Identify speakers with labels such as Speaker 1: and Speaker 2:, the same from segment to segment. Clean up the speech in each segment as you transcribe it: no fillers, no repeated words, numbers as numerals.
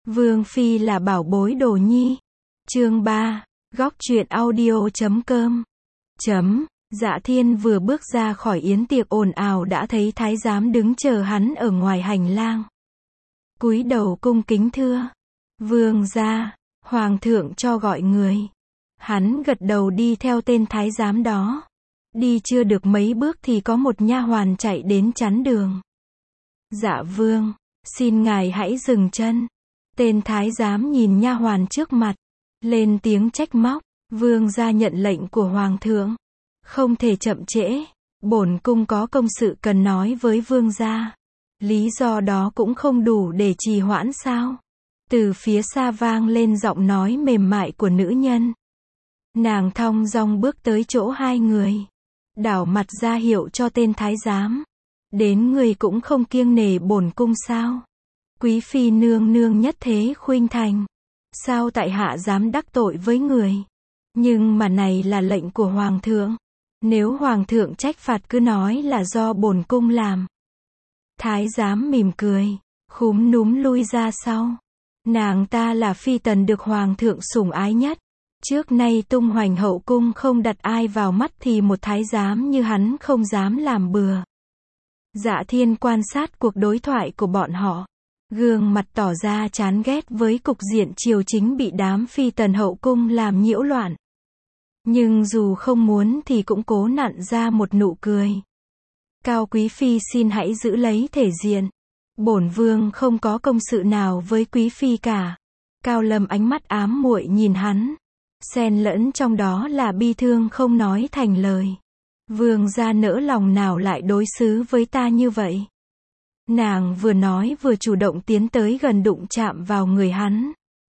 Speaker 1: Vương phi là bảo bối đồ nhi. Chương 3, góc truyện audio.com. Dạ Thiên vừa bước ra khỏi yến tiệc ồn ào đã thấy thái giám đứng chờ hắn ở ngoài hành lang. Cúi đầu cung kính thưa: Vương gia, hoàng thượng cho gọi người. Hắn gật đầu đi theo tên thái giám đó. Đi chưa được mấy bước thì có một nha hoàn chạy đến chắn đường. Dạ vương, xin ngài hãy dừng chân. Tên thái giám nhìn nha hoàn trước mặt, lên tiếng trách móc: Vương gia nhận lệnh của hoàng thượng, không thể chậm trễ. Bổn cung có công sự cần nói với vương gia. Lý do đó cũng không đủ để trì hoãn sao? Từ phía xa vang lên giọng nói mềm mại của nữ nhân. Nàng thong dong bước tới chỗ hai người, đảo mặt ra hiệu cho tên thái giám: Đến người cũng không kiêng nể bổn cung sao? Quý phi nương nương nhất thế khuynh thành, sao tại hạ dám đắc tội với người? Nhưng mà này là lệnh của hoàng thượng, nếu hoàng thượng trách phạt cứ nói là do bổn cung làm. Thái giám mỉm cười, khúm núm lui ra sau. Nàng ta là phi tần được hoàng thượng sủng ái nhất. Trước nay tung hoành hậu cung không đặt ai vào mắt thì một thái giám như hắn không dám làm bừa. Dạ Thiên quan sát cuộc đối thoại của bọn họ, gương mặt tỏ ra chán ghét với cục diện triều chính bị đám phi tần hậu cung làm nhiễu loạn. Nhưng dù không muốn thì cũng cố nặn ra một nụ cười. Cao quý phi xin hãy giữ lấy thể diện. Bổn vương không có công sự nào với quý phi cả. Cao Lâm ánh mắt ám muội nhìn hắn, xen lẫn trong đó là bi thương không nói thành lời. Vương gia nỡ lòng nào lại đối xử với ta như vậy? Nàng vừa nói vừa chủ động tiến tới gần đụng chạm vào người hắn.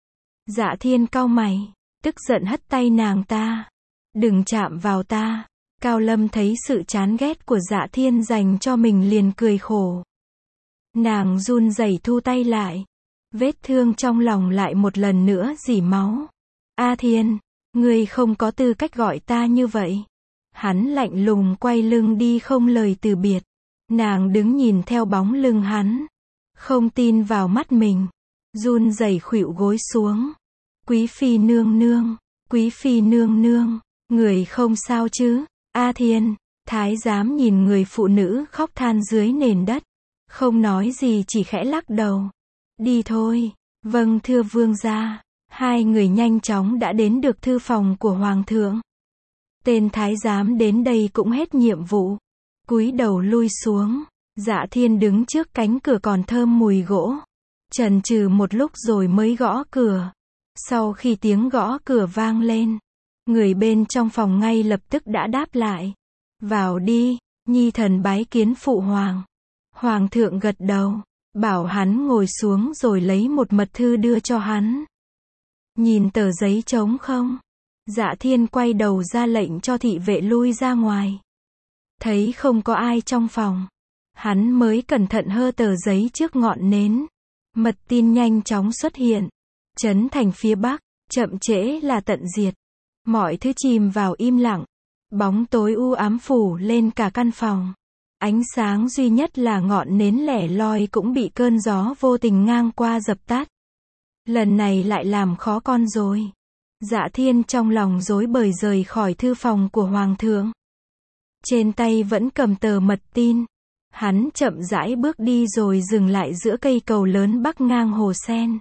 Speaker 1: Dạ Thiên cau mày, tức giận hất tay nàng ta. Đừng chạm vào ta. Cao Lâm thấy sự chán ghét của Dạ Thiên dành cho mình liền cười khổ. Nàng run rẩy thu tay lại. Vết thương trong lòng lại một lần nữa rỉ máu. A Thiên, ngươi không có tư cách gọi ta như vậy. Hắn lạnh lùng quay lưng đi không lời từ biệt. Nàng đứng nhìn theo bóng lưng hắn, không tin vào mắt mình, run rẩy khuỵu gối xuống. Quý phi nương nương, quý phi nương nương, người không sao chứ? A Thiên, thái giám nhìn người phụ nữ khóc than dưới nền đất, không nói gì chỉ khẽ lắc đầu. Đi thôi. Vâng thưa vương gia. Hai người nhanh chóng đã đến được thư phòng của hoàng thượng. Tên thái giám đến đây cũng hết nhiệm vụ, cúi đầu lui xuống. Dạ Thiên đứng trước cánh cửa còn thơm mùi gỗ, chần chừ một lúc rồi mới gõ cửa. Sau khi tiếng gõ cửa vang lên, người bên trong phòng ngay lập tức đã đáp lại. Vào đi, nhi thần bái kiến phụ hoàng. Hoàng thượng gật đầu, bảo hắn ngồi xuống rồi lấy một mật thư đưa cho hắn. Nhìn tờ giấy trống không? Dạ Thiên quay đầu ra lệnh cho thị vệ lui ra ngoài. Thấy không có ai trong phòng, hắn mới cẩn thận hơ tờ giấy trước ngọn nến. Mật tin nhanh chóng xuất hiện. Trấn thành phía bắc, chậm trễ là tận diệt. Mọi thứ chìm vào im lặng. Bóng tối u ám phủ lên cả căn phòng. Ánh sáng duy nhất là ngọn nến lẻ loi cũng bị cơn gió vô tình ngang qua dập tắt. Lần này lại làm khó con rồi. Dạ Thiên trong lòng rối bời rời khỏi thư phòng của hoàng thượng. Trên tay vẫn cầm tờ mật tin. Hắn chậm rãi bước đi rồi dừng lại giữa cây cầu lớn bắc ngang hồ sen.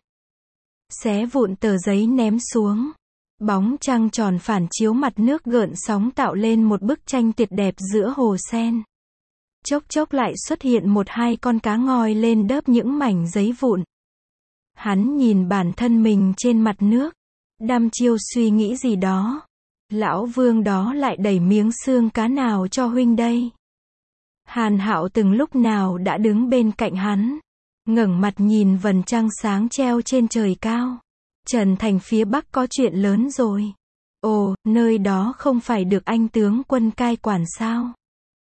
Speaker 1: Xé vụn tờ giấy ném xuống. Bóng trăng tròn phản chiếu mặt nước gợn sóng tạo lên một bức tranh tuyệt đẹp giữa hồ sen. Chốc chốc lại xuất hiện một hai con cá ngoi lên đớp những mảnh giấy vụn. Hắn nhìn bản thân mình trên mặt nước, đăm chiêu suy nghĩ gì đó. Lão vương đó lại đẩy miếng xương cá nào cho huynh đây? Hàn Hạo từng lúc nào đã đứng bên cạnh hắn, ngẩng mặt nhìn vầng trăng sáng treo trên trời cao. Trần thành phía bắc có chuyện lớn rồi. Ồ, nơi đó không phải được anh tướng quân cai quản sao?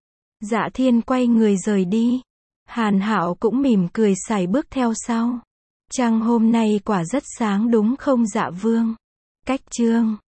Speaker 1: Dạ Thiên quay người rời đi. Hàn Hạo cũng mỉm cười sải bước theo sau. Trăng hôm nay quả rất sáng đúng không dạ vương? Cách chương